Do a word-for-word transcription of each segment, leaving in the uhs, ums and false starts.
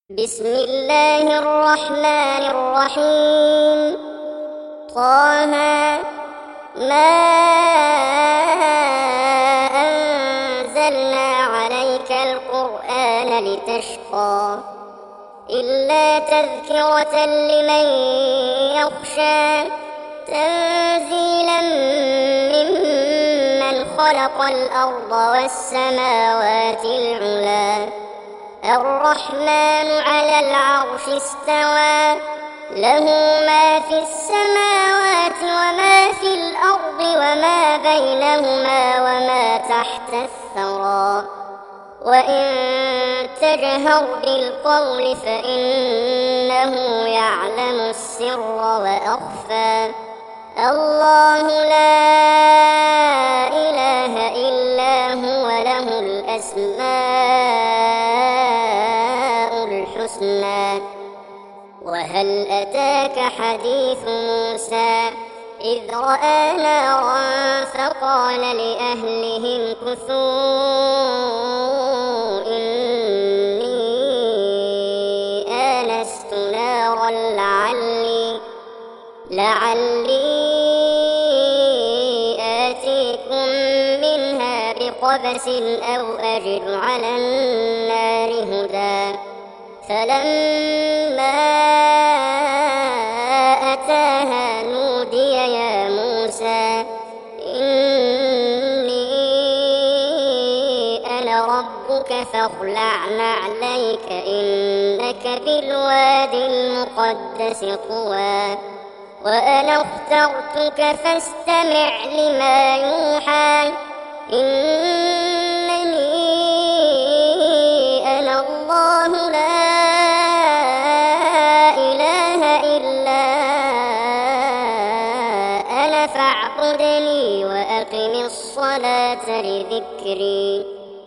بسم الله الرحمن الرحيم. طه ما أنزلنا عليك القرآن لتشقى إلا تذكرة لمن يخشى تنزيلا ممن خلق الأرض والسماوات العلى الرحمن على العرش استوى له ما في السماوات وما في الأرض وما بينهما وما تحت الثرى وإن تجهر بالقول فإنه يعلم السر وأخفى الله لا إله إلا هو له الأسماء الحسنى. وهل أتاك حديث موسى إذ رأى نارا فقال لأهلهم كثوا إني آنست نارا لعلي لعلي آتيكم منها بقبس أو أجد على النار هدى فلما أتاها نودي يا موسى إني أنا ربك فاخلع نعليك إنك بالوادي المقدس طوى وأنا اخترتك فاستمع لما يوحى إنني أنا الله لا إله إلا أنا فاعبدني وأقم الصلاة لذكري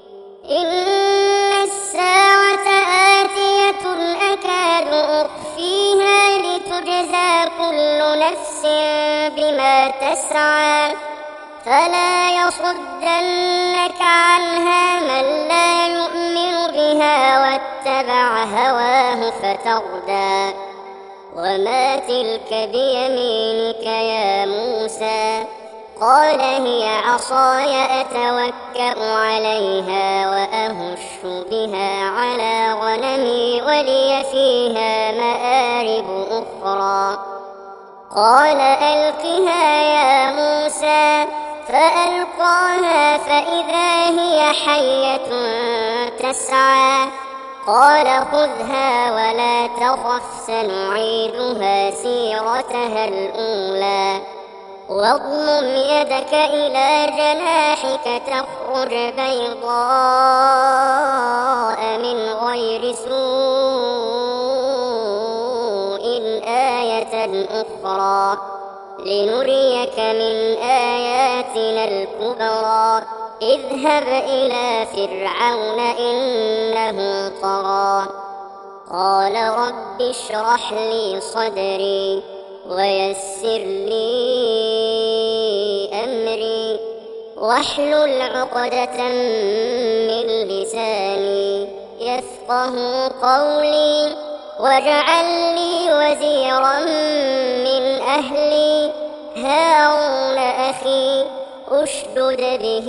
إن الساعة آتية أكاد أخفيها لتجزى كل نفس بما تسعى فلا يصدنك عنها من لا يؤمن بها واتبع هواه فتردى وما تلك بيمينك يا موسى قال هي عصاي أتوكأ عليها وأهش بها على غنمي ولي فيها مآرب أخرى قال ألقها يا موسى فألقاها فإذا هي حية تسعى قال خذها ولا تخف سنعيدها سيرتها الأولى واضمم يدك إلى جناحك تخرج بيضاء من غير سوء آية أخرى لنريك من آياتنا الكبرى اذهب إلى فرعون إنه طغى قال رب اشرح لي صدري ويسر لي أمري واحلل عقدة من لساني يفقه قولي واجعل لي وزيرا من أهلي هارون أخي أشدد به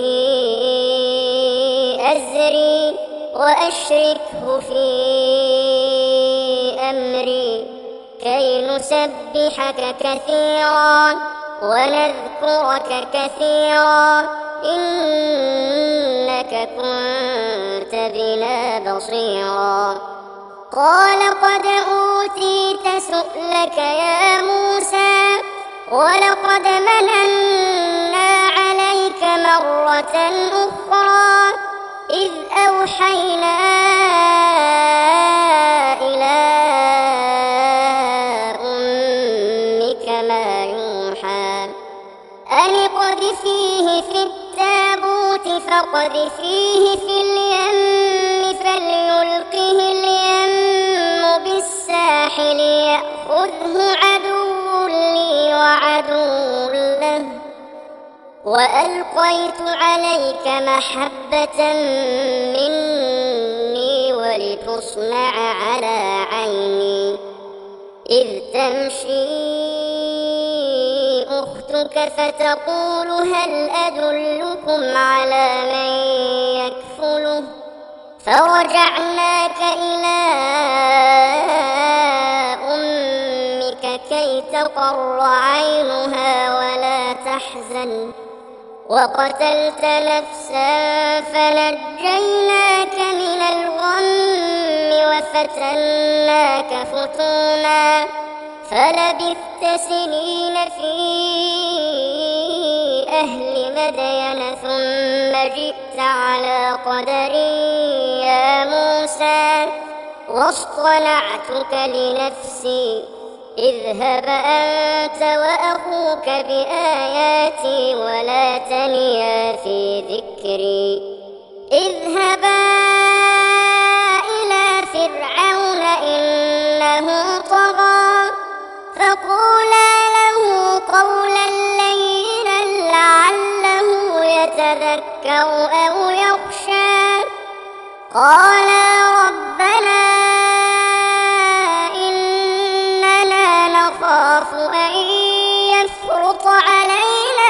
أزري وأشركه في أمري كي نسبحك كثيرا ونذكرك كثيرا إنك كنت بنا بصيرا قال قد أوتيت سؤلك يا موسى ولقد مننا عليك مرة أخرى إذ أوحينا إلى أمك ما يوحى أن اقذفيه في التابوت فاقذفيه في اليم فليلقه اليم بالساحل يأخذه عدو لي وعدو له وألقيت عليك محبة مني ولتصنع على إذ تمشي أختك فتقول هل أدلكم على من يكفله فرجعناك إلى أمك كي تقر عينها ولا تحزن وقتلت نفسا فنجيناك من الغم وفتناك فتونا فلبثت سنين في أهل مدين ثم جئت على قدر يا موسى واصطنعتك لنفسي اذهب أنت وأخوك بآياتي ولا تنيا في ذكري اذهبا إلى فرعون إنه طغى فقولا له قولا لينا لعله يتذكر أو يخشى قالا ربنا إننا نخاف أن يفرط علينا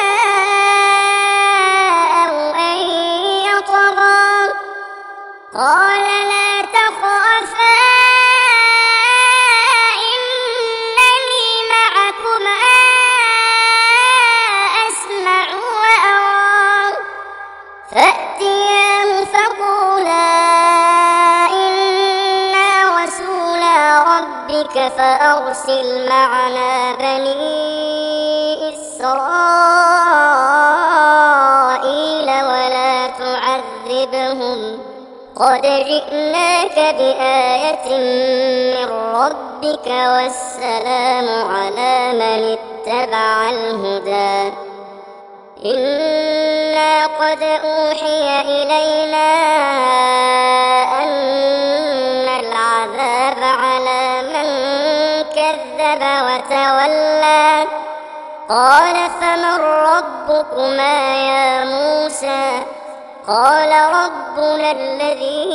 أو أن يطغى قال لا تخافا إنني معكما أسمع وأرى فأتياه فقولا إنا رسولا ربك فأرسل معنا بني إسرائيل ولا تعذبهم قد جئناك بآية من ربك والسلام على من اتبع الهدى إنا قد أوحي إلينا أن العذاب على من كذب وتولى قال فمن ربكما يا موسى قال ربنا الذي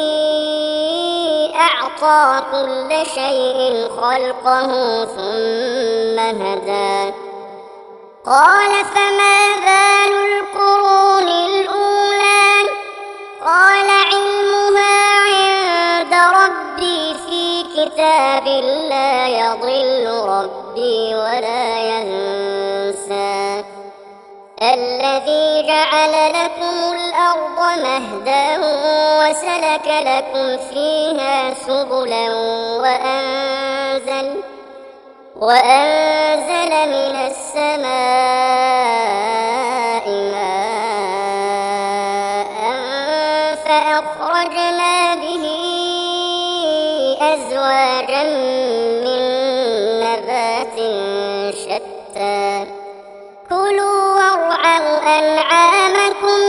أعطى كل شيء خلقه ثم هدى قال فما بال القرون الأولى قال علمها عند ربي في كتاب لا يضل ربي ولا ينسى الذي جعل لكم الأرض مهدا وسلك لكم فيها سبلا وأنزل وأنزل من السماء ماء فأخرجنا به أزواجا من نبات شتى كلوا وارعوا أنعامكم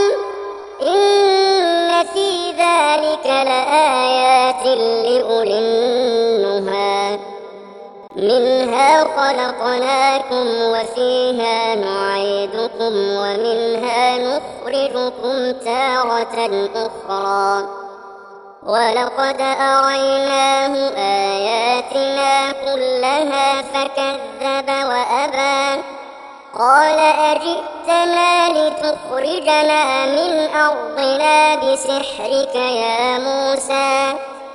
إن في ذلك لآيات لأولي النهى منها خلقناكم وفيها نعيدكم ومنها نخرجكم تارة أخرى ولقد أريناه آياتنا كلها فكذب وأبى قال أجئتنا لتخرجنا من أرضنا بسحرك يا موسى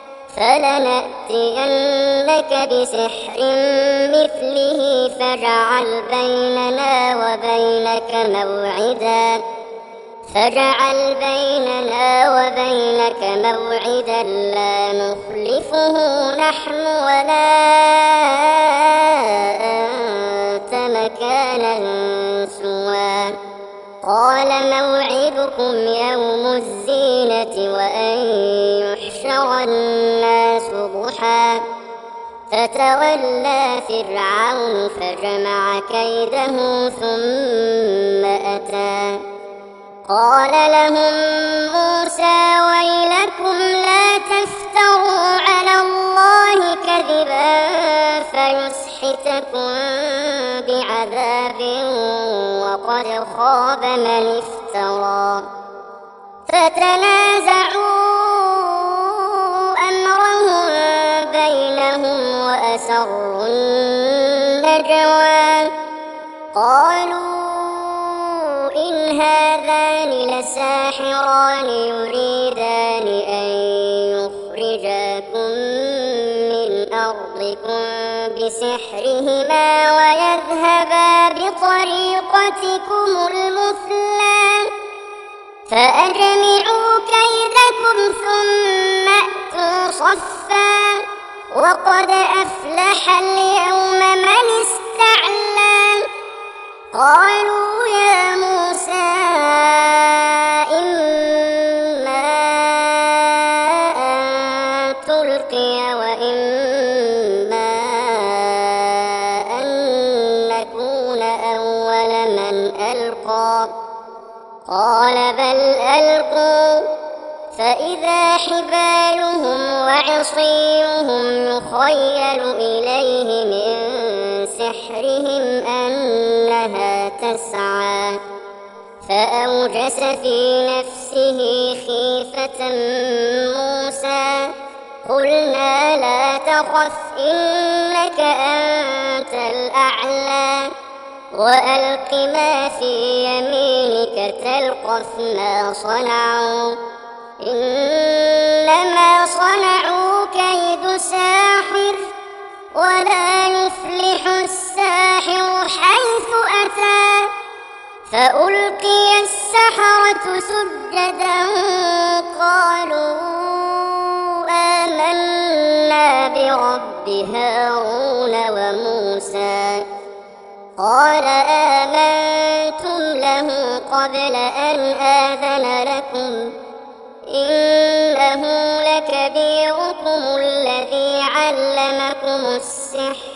فلنأتينك بسحر مثله فاجعل بيننا وبينك موعدا فاجعل بيننا وبينك موعدا لا نخلفه نحن ولا أنت مكانا سوى قال موعدكم يوم الزينة وأن يحشر الناس ضحى فتولى فرعون فجمع كيده ثم أتى قال لهم موسى ويلكم لا تفتروا على الله كذبا فيسحتكم بعذاب وقد خاب من افترى فتنازعوا أمرهم بينهم وأسروا النجوى قالوا إن هذان لساحران يريدان أن يخرجاكم من أرضكم بسحرهما ويذهبا بطريقتكم المثلى فأجمعوا كيدكم ثم أتوا صفا وقد أفلح اليوم من استعلى قالوا يا موسى إما أن تلقي وإما أن نكون أول من ألقى قال بل ألقوا فإذا حبالهم وعصيهم يخيل إليه من سحرهم أنها تسعى فأوجس في نفسه خيفة موسى قلنا لا تخف إنك أنت الأعلى وألق ما في يمينك تلقف ما صنعوا إنما صنعوا كيد ساحر ولا يفلح الساحر حيث أتى فألقي السحرة سجدا قالوا آمنا برب هارون وموسى قال آمنتم له قبل أن آذن لكم إنه لكبيركم الذي علمكم السحر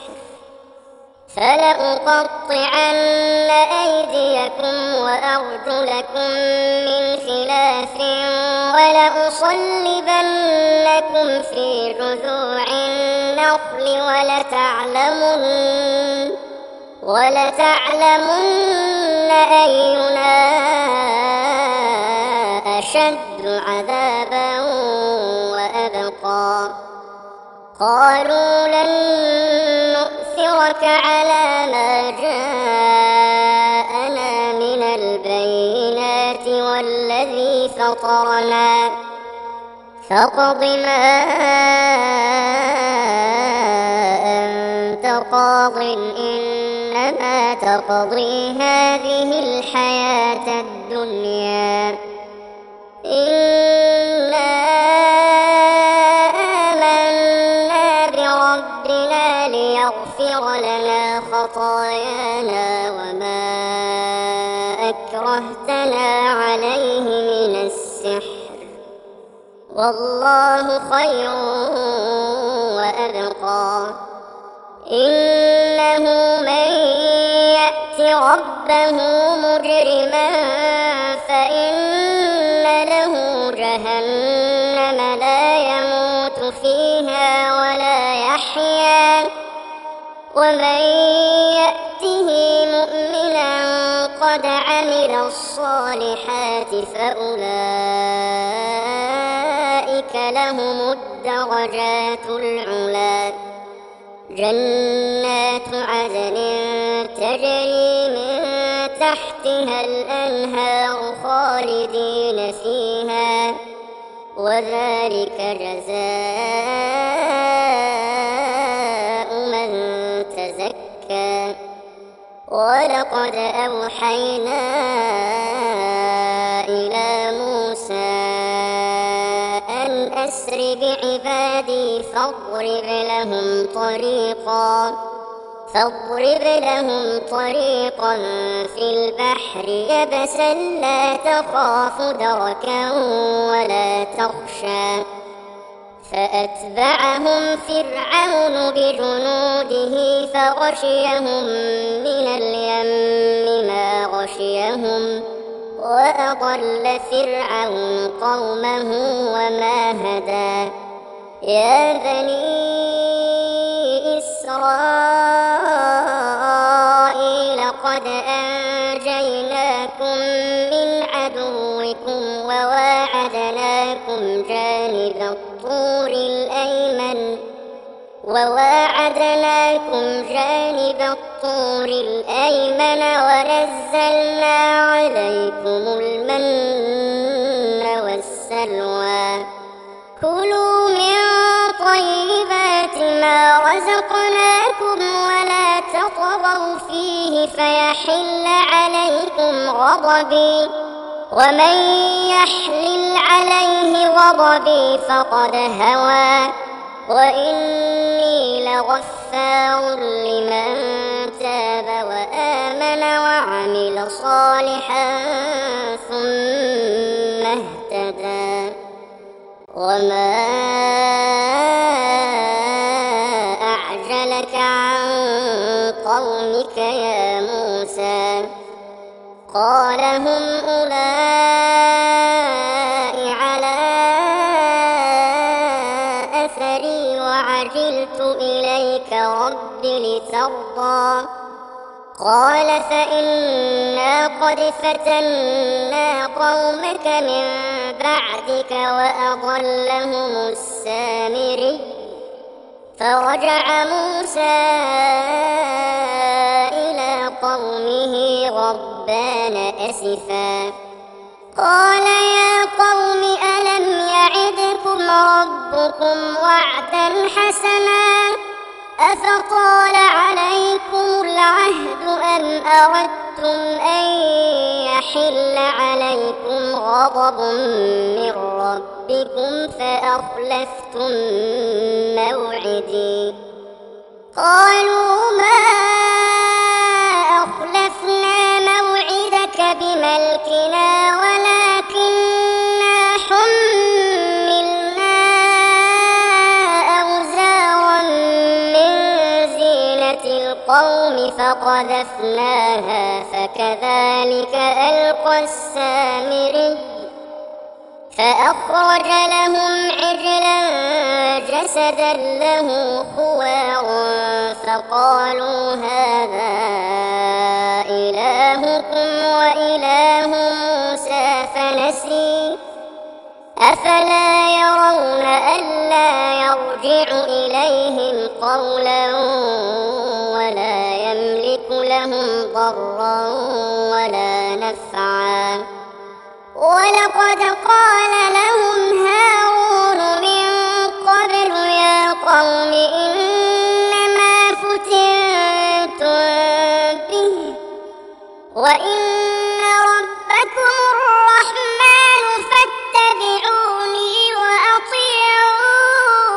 فلأقطعن أيديكم وأرجلكم من خلاف ولأصلبنكم في جذوع النخل ولتعلمن ولتعلمن أينا أشد عذابا وأبقى قالوا لن نؤثرك على ما جاءنا من البينات والذي فطرنا فاقض ما أنت قاض إنما تقضي هذه الحياة الدنيا إنا آمنا بربنا ليغفر لنا خطايانا وما أكرهتنا عليه من السحر والله خير وأبقى إنه من يأت ربه مجرما فإن له جهنم لا يموت فيها ولا يحيا ومن يأته مؤمنا قد عمل الصالحات فأولئك لهم الدرجات العلى جنات عدن تجري من تحتها الأنهار خالدين فيها وذلك جزاء من تزكى ولقد أوحينا إلى موسى أن أسر بعبادي فاضرب لهم طريقا فاضرب لهم طريقا في البحر يبسا لا تخاف دركا ولا تخشى فأتبعهم فرعون بجنوده فغشيهم من اليم ما غشيهم وأضل فرعون قومه وما هدى يا بني إسرائيل قد أنجيناكم من عدوكم وواعدناكم جانب الطور الأيمن وواعدناكم جانب الطور الأيمن ونزلنا عليكم المن والسلوى كلوا من طيبات ما رزقناكم ولا تطغوا فيه فيحل عليكم غضبي ومن يحلل عليه غضبي فقد هوى وإني لغفار لمن تاب وآمن وعمل صالحا ثم اهتدى وما أعجلك عن قومك يا موسى قال هم أولئك على أثري وعجلت إليك رب لترضى قال فإنا قد فتنا قومك من بعدك وأضلهم السامري فرجع موسى إلى قومه غضبان أسفا قال يا قوم ألم يعدكم ربكم وعدا حسنا أفطال عليكم العهد أم أردتم أن يحل عليكم غضب من ربكم فأخلفتم موعدي قالوا ما أخلفنا موعدك بملكنا ولكننا حملنا أوزارا من زينة القوم فقذفناها فكذلك ألقى السامري فأخرج لهم عجلا جسدا له خوار فقالوا هذا إلهكم وإله موسى فنسي أفلا يرون ألا يرجع إليهم قولا ولا يملك لهم ضرا ولا نفعا ولقد قال لهم هارون من قبل يا قوم إنما فتنتم به وإن ربكم الرحمن فاتبعوني وأطيعوا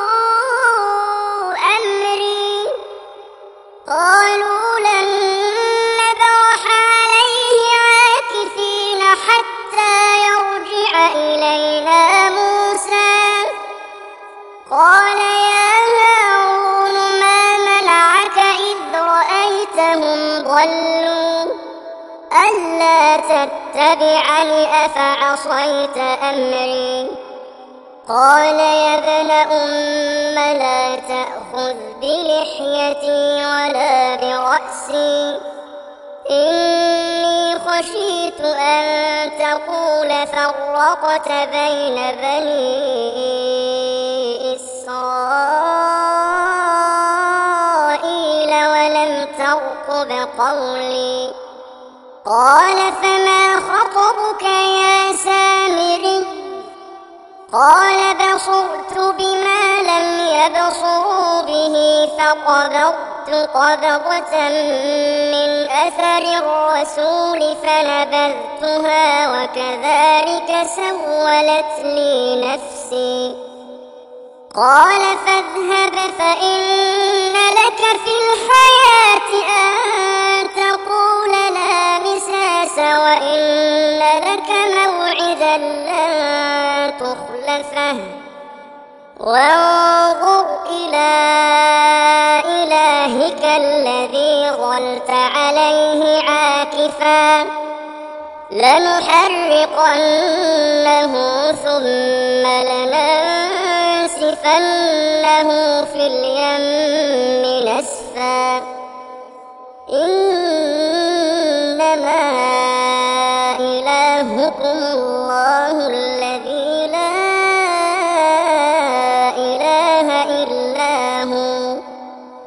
أمري قالوا لن نبرح عليه عاكفين حتى يرجع إلينا موسى قال يا هارون ما منعك إذ رأيتهم ضلوا ألا تتبعني أفعصيت أمري قال يا ابن أم لا تأخذ بلحيتي ولا برأسي إني خشيت أن تقول فرقت بين بني إسرائيل ولم ترقب قولي قال فما خطبك يا سامري قال بصرت بما لم يبصروا به فقبضت قبضة من أثر الرسول فنبذتها وكذلك سولت لي نفسي قال فاذهب فإن لك في الحياة أن تقول لا مساس وإن لك موعدا لن تخلفه وانظر إلى إلهك الذي ظلت عليه عاكفا لنحرقنه ثم لننسفنه في اليم نسفا إنما إلهكم الله الذي لا إله إلا هو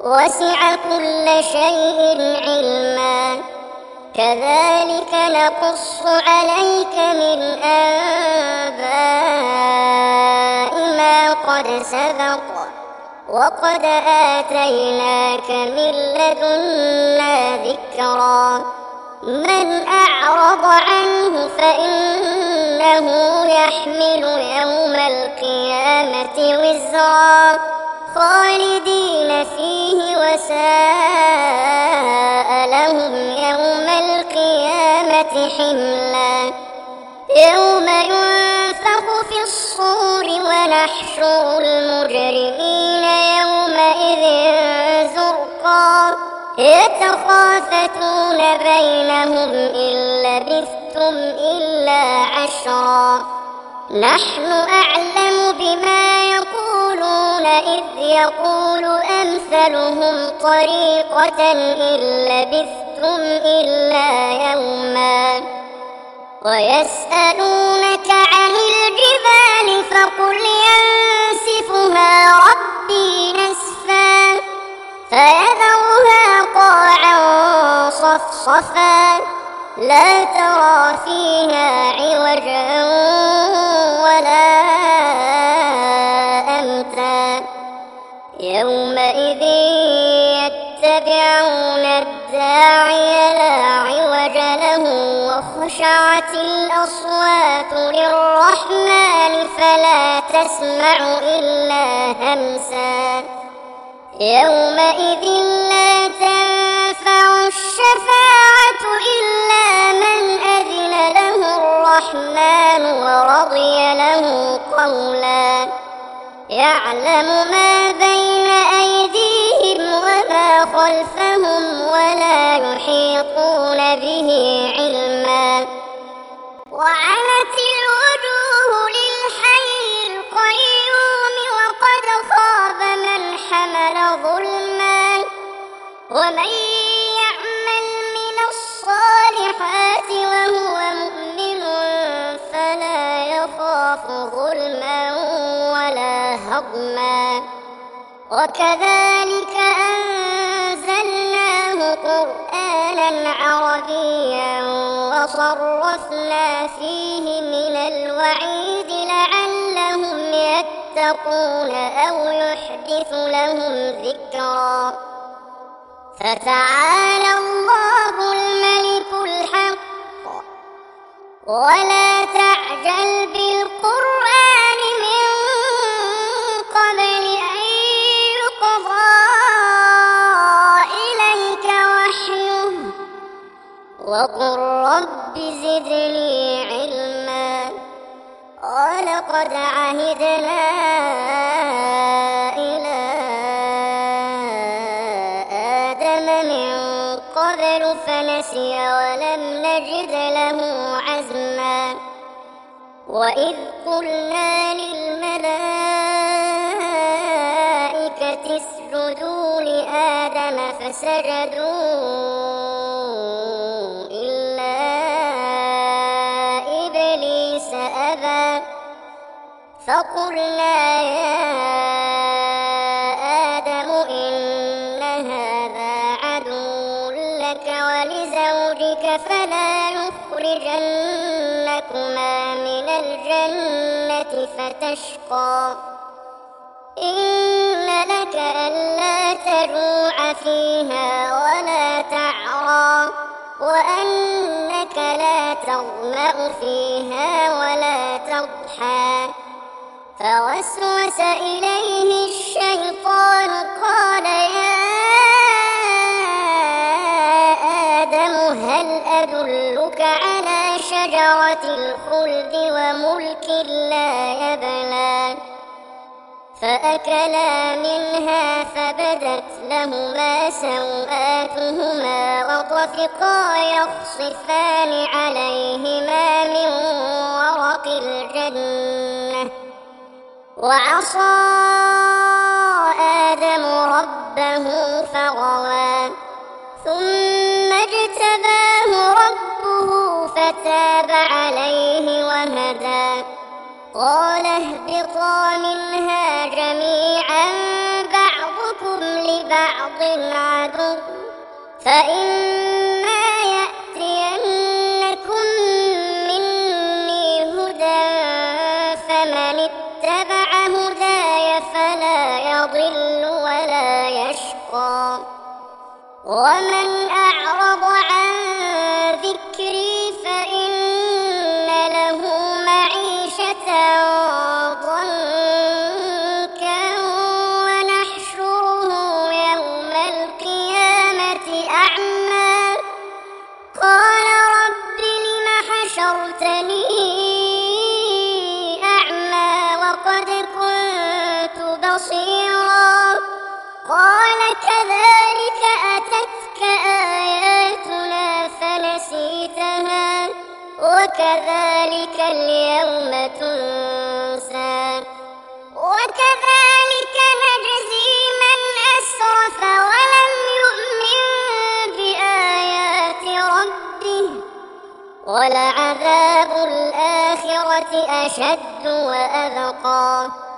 وسع كل شيء علما. كذلك نقص عليك من أنباء ما قد سبق وقد آتيناك من لدنا ذكرا. من أعرض عنه فإنه يحمل يوم القيامة وزرا خالدين فيه وساء لهم يوم القيامة حملا. يوم ينفخ في الصور ونحشر المجرمين يومئذ زرقا يتخافتون بينهم إن لبثتم إلا عشرا. نحن أعلم بما يقولون إذ يقول أمثلهم طريقة إن لبثتم إلا يوما. ويسألونك عن الجبال فقل ينسفها ربي نسفا فيذرها قاعا صفصفا لا ترى فيها عوجا ولا أمتا. يومئذ يتبعون الداعي لا عوج له وخشعت الأصوات للرحمن فلا تسمع إلا همسا. يومئذ لا تنفع الشفاعة إلا من أذن له الرحمن ورضي له قولا. يعلم ما بين أيديهم وما خلفهم ولا يحيطون به علما. وعنت الوجوه للحي القيوم وقد خاب من حمل ظلما. ومن يعمل من الصالحات وهو مؤمن فلا يخاف ظلما ولا هضما. وكذلك أنزلناه قرآنا عربيا وصرفنا فيه من الوعيد لعلهم يتقون أو يحدث لهم ذكرا. فتعالى الله الملك الحق ولا تعجل بالقرآن من قبل أن يقضى إليك وحيه وقل رب زدني علما. ولقد عهدنا إلى آدم من قبل فنسي ولم نجد له عزما. وإذ قلنا للملائكة اسجدوا لآدم فسجدوا إلا إبليس أبى فقلنا يا آدم إن هذا عدو لك ولزوجك فلا يخرجنكما من الجنة فتشقى. إن لك ألا تجوع فيها ولا تعرى وأنك لا تظمأ فيها ولا تضحى. فوسوس إليه الشيطان قال يا آدم هل أدلك على شجرة الخلد وملك لا يبلى. فأكلا منها فبدت لهما سوآتهما وطفقا يخصفان عليهما من ورق الجنة. وعصى آدم ربه فغوى ثم اجتباه ربه فتاب عليه وهدى. قال اهبطا منها جميعا بعضكم لبعض لبعض عدو فإما يأتينكم مني هدى فمن اتبع هداي فلا يضل ولا يشقى ومن أعرض عن ذكري فإن له معيشة ضنكا ونحشره يوم القيامة أعمى قال رب لم حشرتني أعمى وقد كنت بصيرا قال كذلك أتتك آياتنا فنسيتها وكذلك اليوم تنسى وكذلك نجزي من أسرف ولم يؤمن بآيات ربه ولعذاب الآخرة أشد وأبقى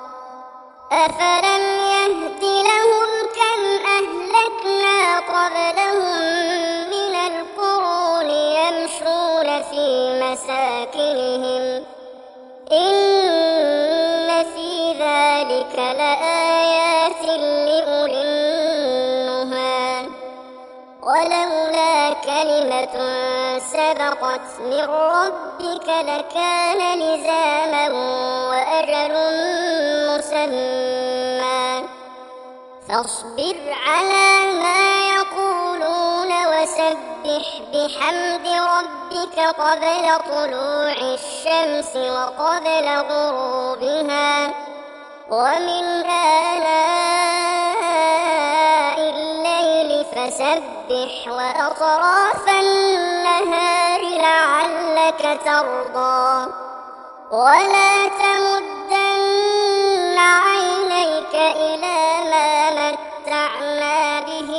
أفلم يهد لهم كم أهلكنا قبلهم من القرون يمشون في مساكنهم إن في ذلك لآيات لأولي النهى ولولا كلمة سبقت من ربك لكان لزاما وأجل مسمى فاصبر على ما يقولون وسبح بحمد ربك قبل طلوع الشمس وقبل غروبها ومن آلاء الليل فسبح وأطراف النهار لعلك ترضى ولا تمدن عينيك إلى ما متعنا به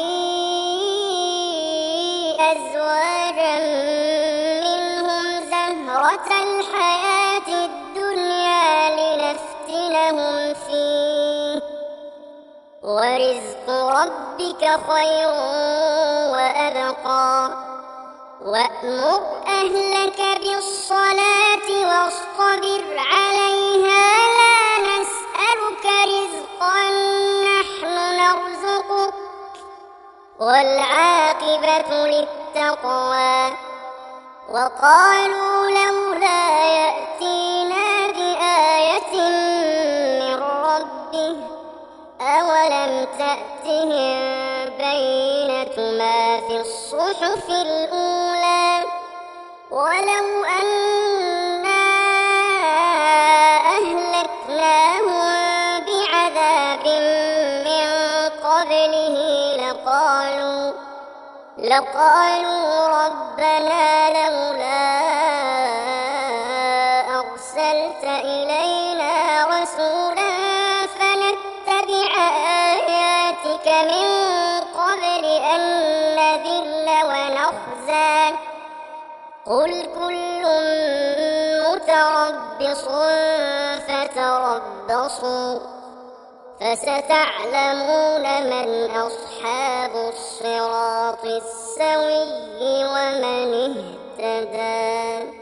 أزواجا منهم زهرة الحياة الدنيا لنفتنهم فيه ورزق ربك خير وأبقى وأمر أهلك بالصلاة واصطبر عليها لا نسألك رزقا نحن نرزقك والعاقبة للتقوى وقالوا لولا يأتينا بآية من ربه أولم تأتهم بينة ما في الصحف الأولى ولو أنا أهلكناهم بعذاب من قبله لقالوا لقالوا ربنا لولا أرسلت إلينا رسولا فنتبع آياتك من قبل أن نذل ونخزى قل كل متربص فتربصوا فستعلمون من أصحاب الصراط السوي ومن اهتدى.